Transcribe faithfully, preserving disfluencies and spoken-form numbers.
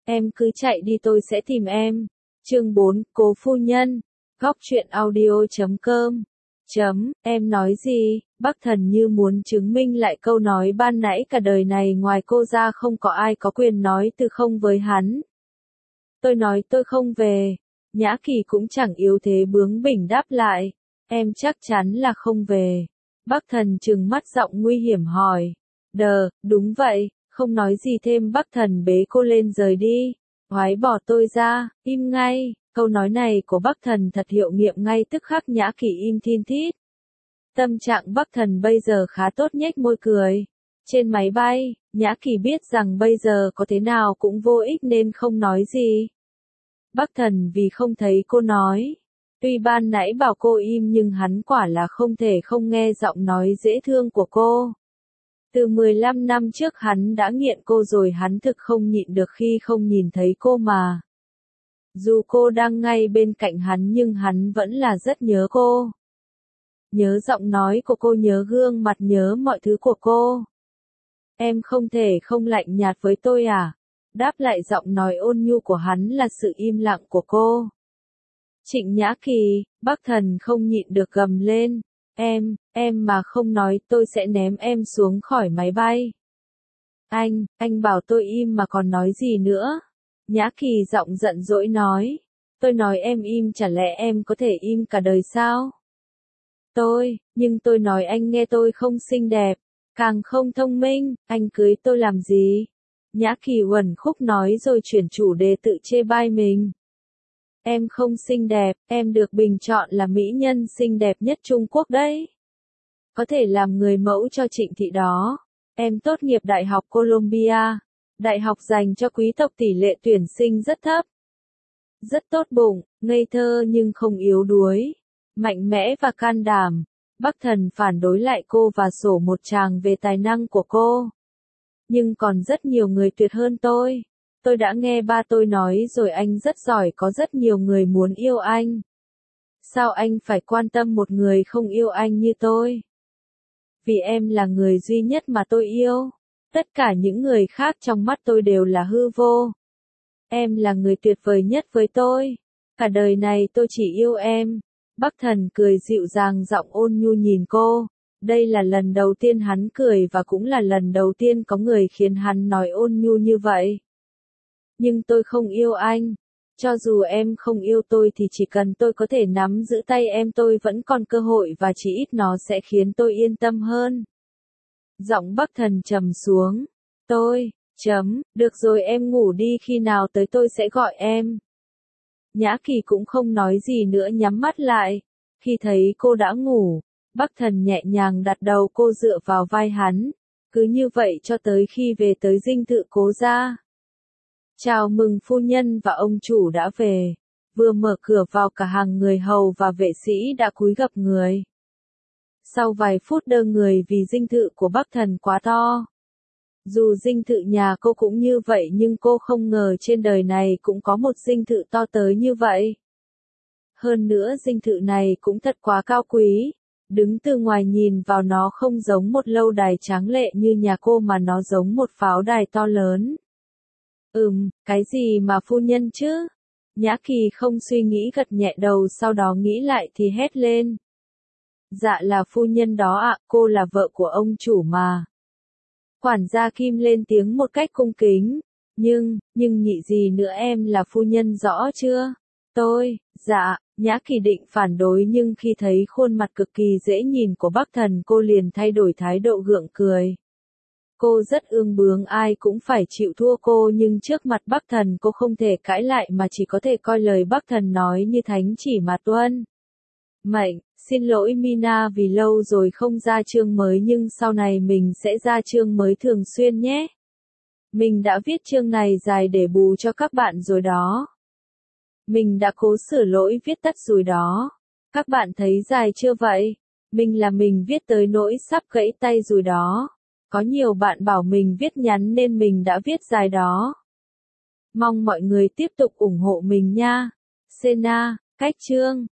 em cứ chạy đi tôi sẽ tìm em. Chương bốn, Cố phu nhân. Góc truyện audio chấm com. Chấm, em nói gì? Bắc Thần như muốn chứng minh lại câu nói ban nãy, cả đời này ngoài cô ra không có ai có quyền nói từ không với hắn. Tôi nói tôi không về. Nhã Kỳ cũng chẳng yếu thế bướng bỉnh đáp lại. Em chắc chắn là không về. Bắc Thần trừng mắt giọng nguy hiểm hỏi. Đờ, đúng vậy, không nói gì thêm. Bắc Thần bế cô lên rời đi. Ngoái bỏ tôi ra, im ngay. Câu nói này của Bắc Thần thật hiệu nghiệm ngay tức khắc. Nhã Kỳ im thin thít. Tâm trạng Bắc Thần bây giờ khá tốt, nhếch môi cười. Trên máy bay, Nhã Kỳ biết rằng bây giờ có thế nào cũng vô ích nên không nói gì. Bắc Thần vì không thấy cô nói. Tuy ban nãy bảo cô im nhưng hắn quả là không thể không nghe giọng nói dễ thương của cô. Từ mười lăm năm trước hắn đã nghiện cô rồi, hắn thực không nhịn được khi không nhìn thấy cô mà. Dù cô đang ngay bên cạnh hắn nhưng hắn vẫn là rất nhớ cô. Nhớ giọng nói của cô, nhớ gương mặt, nhớ mọi thứ của cô. Em không thể không lạnh nhạt với tôi à? Đáp lại giọng nói ôn nhu của hắn là sự im lặng của cô. Trịnh Nhã Kỳ, Bắc Thần không nhịn được gầm lên. Em, em mà không nói tôi sẽ ném em xuống khỏi máy bay. Anh, anh bảo tôi im mà còn nói gì nữa? Nhã Kỳ giọng giận dỗi nói. Tôi nói em im, chả lẽ em có thể im cả đời sao? Tôi, nhưng tôi nói anh nghe, tôi không xinh đẹp, càng không thông minh, anh cưới tôi làm gì? Nhã Kỳ uẩn khúc nói rồi chuyển chủ đề tự chê bai mình. Em không xinh đẹp, em được bình chọn là mỹ nhân xinh đẹp nhất Trung Quốc đấy. Có thể làm người mẫu cho Trịnh thị đó. Em tốt nghiệp Đại học Columbia. Đại học dành cho quý tộc, tỷ lệ tuyển sinh rất thấp. Rất tốt bụng, ngây thơ nhưng không yếu đuối. Mạnh mẽ và can đảm. Bắc Thần phản đối lại cô và sổ một tràng về tài năng của cô. Nhưng còn rất nhiều người tuyệt hơn tôi. Tôi đã nghe ba tôi nói rồi, anh rất giỏi, có rất nhiều người muốn yêu anh. Sao anh phải quan tâm một người không yêu anh như tôi? Vì em là người duy nhất mà tôi yêu. Tất cả những người khác trong mắt tôi đều là hư vô. Em là người tuyệt vời nhất với tôi. Cả đời này tôi chỉ yêu em. Bắc Thần cười dịu dàng, giọng ôn nhu nhìn cô. Đây là lần đầu tiên hắn cười và cũng là lần đầu tiên có người khiến hắn nói ôn nhu như vậy. Nhưng tôi không yêu anh. Cho dù em không yêu tôi thì chỉ cần tôi có thể nắm giữ tay em, tôi vẫn còn cơ hội và chỉ ít nó sẽ khiến tôi yên tâm hơn. Giọng Bắc Thần trầm xuống. Tôi, chấm, được rồi em ngủ đi, khi nào tới tôi sẽ gọi em. Nhã Kỳ cũng không nói gì nữa, nhắm mắt lại. Khi thấy cô đã ngủ, Bắc Thần nhẹ nhàng đặt đầu cô dựa vào vai hắn. Cứ như vậy cho tới khi về tới dinh thự Cố gia. Chào mừng phu nhân và ông chủ đã về. Vừa mở cửa vào, cả hàng người hầu và vệ sĩ đã cúi gập người. Sau vài phút đơ người vì dinh thự của Bắc Thần quá to. Dù dinh thự nhà cô cũng như vậy nhưng cô không ngờ trên đời này cũng có một dinh thự to tới như vậy. Hơn nữa dinh thự này cũng thật quá cao quý. Đứng từ ngoài nhìn vào nó không giống một lâu đài tráng lệ như nhà cô mà nó giống một pháo đài to lớn. Ừm, cái gì mà phu nhân chứ? Nhã Kỳ không suy nghĩ, gật nhẹ đầu, sau đó nghĩ lại thì hét lên. Dạ là phu nhân đó ạ, cô là vợ của ông chủ mà. Quản gia Kim lên tiếng một cách cung kính. Nhưng, nhưng nhị gì nữa, em là phu nhân rõ chưa? Tôi, dạ, Nhã Kỳ định phản đối nhưng khi thấy khuôn mặt cực kỳ dễ nhìn của Bắc Thần, cô liền thay đổi thái độ, gượng cười. Cô rất ương bướng, ai cũng phải chịu thua cô, nhưng trước mặt Bắc Thần cô không thể cãi lại mà chỉ có thể coi lời Bắc Thần nói như thánh chỉ mà tuân. Mệnh, xin lỗi Mina vì lâu rồi không ra chương mới, nhưng sau này mình sẽ ra chương mới thường xuyên nhé. Mình đã viết chương này dài để bù cho các bạn rồi đó. Mình đã cố sửa lỗi viết tắt rồi đó. Các bạn thấy dài chưa vậy? Mình là mình viết tới nỗi sắp gãy tay rồi đó. Có nhiều bạn bảo mình viết ngắn nên mình đã viết dài đó. Mong mọi người tiếp tục ủng hộ mình nha. Sena, cách chương.